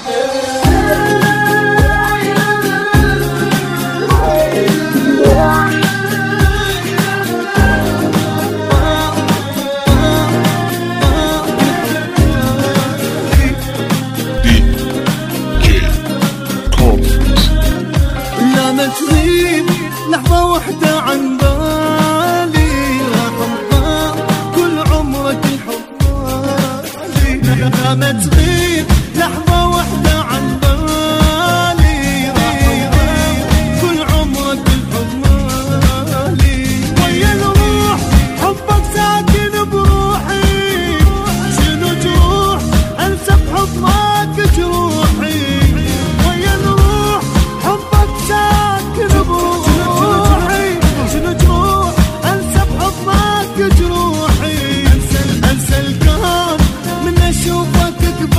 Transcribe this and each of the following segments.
تغيب لحظة واحدة عن بالي، راح تضاع كل عمرك الحب مالي. ما تغيب لحظة واحدة عن بالي، راح تضاع كل عمرك الحب مالي. ويا الروح حبك ساكن بروحي، شنو جروح انسى بحضنك جروحي. ويا الروح حبك ساكن بروحي، شنو جروح انسى بحضنك جروحي. انسى الكون من اشوفك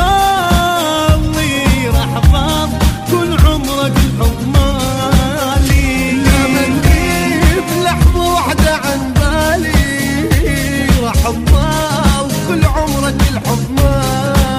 قبالي، راح ضاع كل عمرك الحب مالي. لما تغيب لحظة واحدة عن بالي، راح ضاع كل عمرك الحب مالي.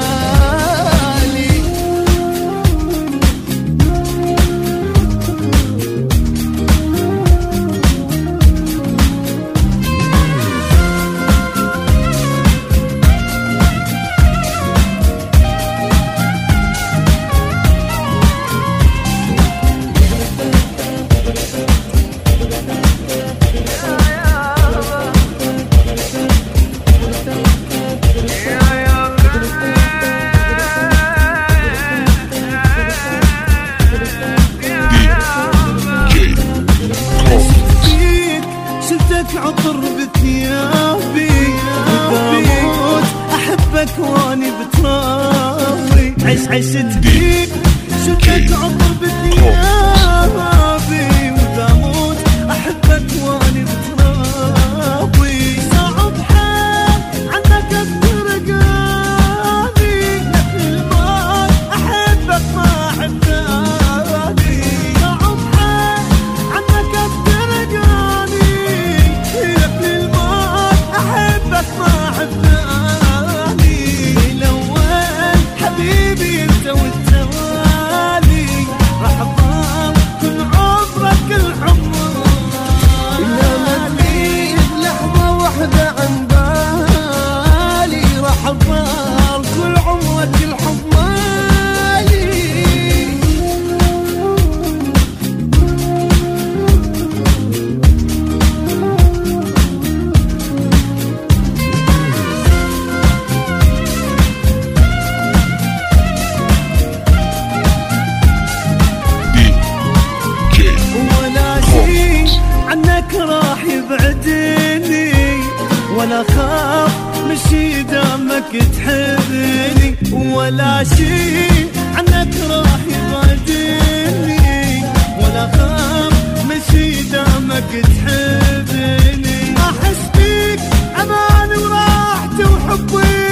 عطر بثيابي وبموت احبك واني بترابي. عشت بيك شفتك عطر بثيابي وبموت احبك واني بترابي. صعب حال عنك افترقاني، مثل الموت احبك ما احباني. صعب حال عنك افترقاني، أحبك ما حباني. الأول حبيبي أنت والتوالي، راح أضام كل عمرك الحب مالي. لما لحظة واحدة عن بالي، راح أضام كل عمرك الحب مالي. عنك راح يبعدني، ولا خاف مشي دامك تحبني. ولا شي عنك راح يبعدني، ولا خاف مشي دامك تحبني. احس بيك امان وراحتي وحبي